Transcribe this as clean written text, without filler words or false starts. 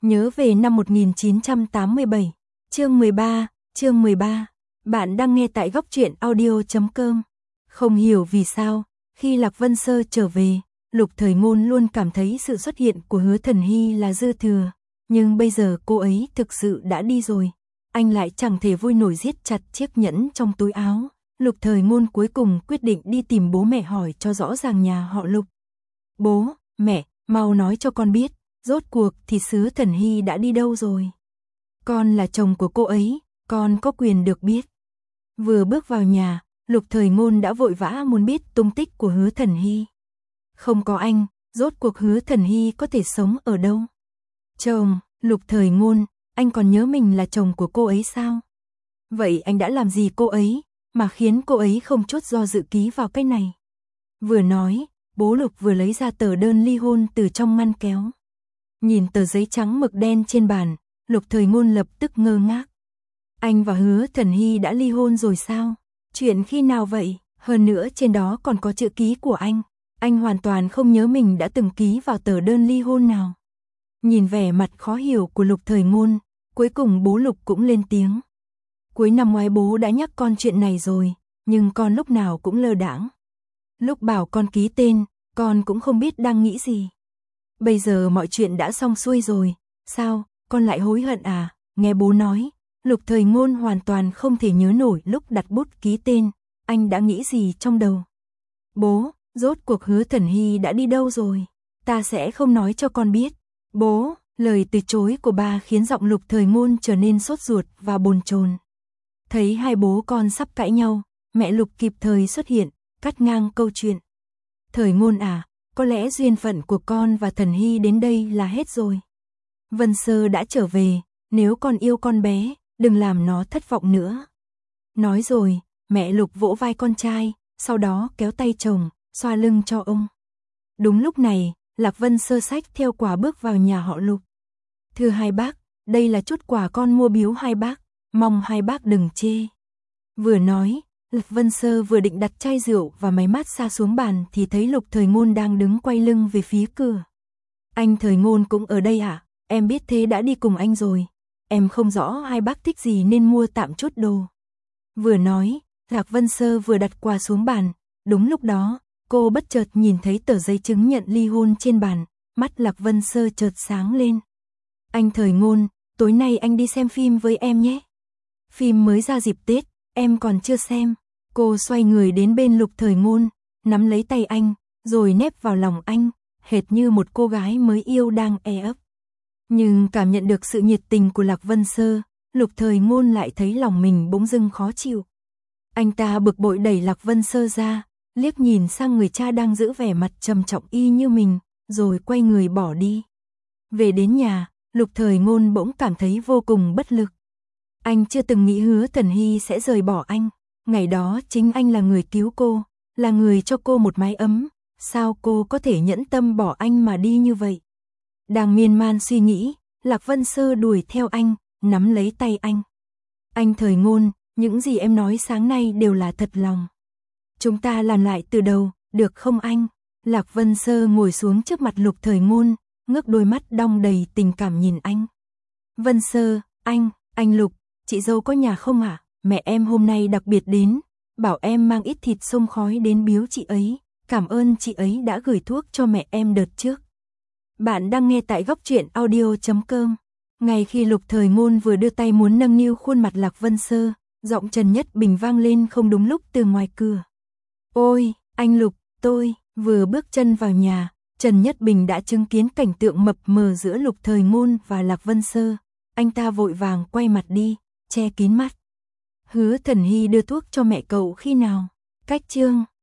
Nhớ về năm 1987. Chương 13. Bạn đang nghe tại góc truyện audio.com. Không hiểu vì sao, khi Lạc Vân Sơ trở về, Lục Thời Ngôn luôn cảm thấy sự xuất hiện của Hứa Thần Hy là dư thừa. Nhưng bây giờ cô ấy thực sự đã đi rồi. Anh lại chẳng thể vui nổi giết chặt chiếc nhẫn trong túi áo. Lục Thời Ngôn cuối cùng quyết định đi tìm bố mẹ hỏi cho rõ ràng nhà họ Lục. Bố, mẹ, mau nói cho con biết, rốt cuộc thì Hứa Thần Hy đã đi đâu rồi? Con là chồng của cô ấy, con có quyền được biết. Vừa bước vào nhà, Lục Thời Ngôn đã vội vã muốn biết tung tích của Hứa Thần Hy. Không có anh, rốt cuộc Hứa Thần Hy có thể sống ở đâu? Chồng, Lục Thời Ngôn, anh còn nhớ mình là chồng của cô ấy sao? Vậy anh đã làm gì cô ấy, mà khiến cô ấy không chút do dự ký vào cái này? Vừa nói, bố Lục vừa lấy ra tờ đơn ly hôn từ trong ngăn kéo. Nhìn tờ giấy trắng mực đen trên bàn, Lục Thời Ngôn lập tức ngơ ngác. Anh và Hứa Thần Hy đã ly hôn rồi sao? Chuyện khi nào vậy? Hơn nữa trên đó còn có chữ ký của anh. Anh hoàn toàn không nhớ mình đã từng ký vào tờ đơn ly hôn nào. Nhìn vẻ mặt khó hiểu của Lục Thời Ngôn, cuối cùng bố Lục cũng lên tiếng. Cuối năm ngoái bố đã nhắc con chuyện này rồi, nhưng con lúc nào cũng lơ đãng. Lúc bảo con ký tên, con cũng không biết đang nghĩ gì. Bây giờ mọi chuyện đã xong xuôi rồi, sao, con lại hối hận à? Nghe bố nói, Lục Thời Ngôn hoàn toàn không thể nhớ nổi lúc đặt bút ký tên, anh đã nghĩ gì trong đầu. Bố, rốt cuộc Hứa Thần Hy đã đi đâu rồi? Ta sẽ không nói cho con biết. Bố, lời từ chối của ba khiến giọng Lục Thời Ngôn trở nên sốt ruột và bồn chồn. Thấy hai bố con sắp cãi nhau, mẹ Lục kịp thời xuất hiện, cắt ngang câu chuyện. Thời Ngôn à, có lẽ duyên phận của con và Thần Hy đến đây là hết rồi. Vân Sơ đã trở về, nếu con yêu con bé, đừng làm nó thất vọng nữa. Nói rồi, mẹ Lục vỗ vai con trai, sau đó kéo tay chồng, xoa lưng cho ông. Đúng lúc này, Lạc Vân Sơ xách theo quà bước vào nhà họ Lục. Thưa hai bác, đây là chút quà con mua biếu hai bác, mong hai bác đừng chê. Vừa nói, Lạc Vân Sơ vừa định đặt chai rượu và máy massage xuống bàn thì thấy Lục Thời Ngôn đang đứng quay lưng về phía cửa. Anh Thời Ngôn cũng ở đây à? Em biết thế đã đi cùng anh rồi. Em không rõ hai bác thích gì nên mua tạm chút đồ. Vừa nói, Lạc Vân Sơ vừa đặt quà xuống bàn. Đúng lúc đó, cô bất chợt nhìn thấy tờ giấy chứng nhận ly hôn trên bàn. Mắt Lạc Vân Sơ chợt sáng lên. Anh Thời Ngôn, tối nay anh đi xem phim với em nhé. Phim mới ra dịp Tết, em còn chưa xem. Cô xoay người đến bên Lục Thời Ngôn, nắm lấy tay anh, rồi nép vào lòng anh, hệt như một cô gái mới yêu đang e ấp. Nhưng cảm nhận được sự nhiệt tình của Lạc Vân Sơ, Lục Thời Ngôn lại thấy lòng mình bỗng dưng khó chịu. Anh ta bực bội đẩy Lạc Vân Sơ ra, liếc nhìn sang người cha đang giữ vẻ mặt trầm trọng y như mình, rồi quay người bỏ đi. Về đến nhà, Lục Thời Ngôn bỗng cảm thấy vô cùng bất lực. Anh chưa từng nghĩ Hứa Thần Hy sẽ rời bỏ anh. Ngày đó chính anh là người cứu cô, là người cho cô một mái ấm. Sao cô có thể nhẫn tâm bỏ anh mà đi như vậy? Đang miên man suy nghĩ, Lạc Vân Sơ đuổi theo anh, nắm lấy tay anh. Anh Thời Ngôn, những gì em nói sáng nay đều là thật lòng. Chúng ta làm lại từ đầu, được không anh? Lạc Vân Sơ ngồi xuống trước mặt Lục Thời Ngôn, ngước đôi mắt đong đầy tình cảm nhìn anh. Vân Sơ, anh Lục, chị dâu có nhà không ạ? Mẹ em hôm nay đặc biệt đến, bảo em mang ít thịt xông khói đến biếu chị ấy. Cảm ơn chị ấy đã gửi thuốc cho mẹ em đợt trước. Bạn đang nghe tại góc truyện audio.com. Ngay khi Lục Thời Ngôn vừa đưa tay muốn nâng niu khuôn mặt Lạc Vân Sơ, giọng Trần Nhất Bình vang lên không đúng lúc từ ngoài cửa. Ôi, anh Lục, tôi. Vừa bước chân vào nhà, Trần Nhất Bình đã chứng kiến cảnh tượng mập mờ giữa Lục Thời Ngôn và Lạc Vân Sơ. Anh ta vội vàng quay mặt đi, che kín mắt. Hứa Thần Hy đưa thuốc cho mẹ cậu khi nào? Cách chương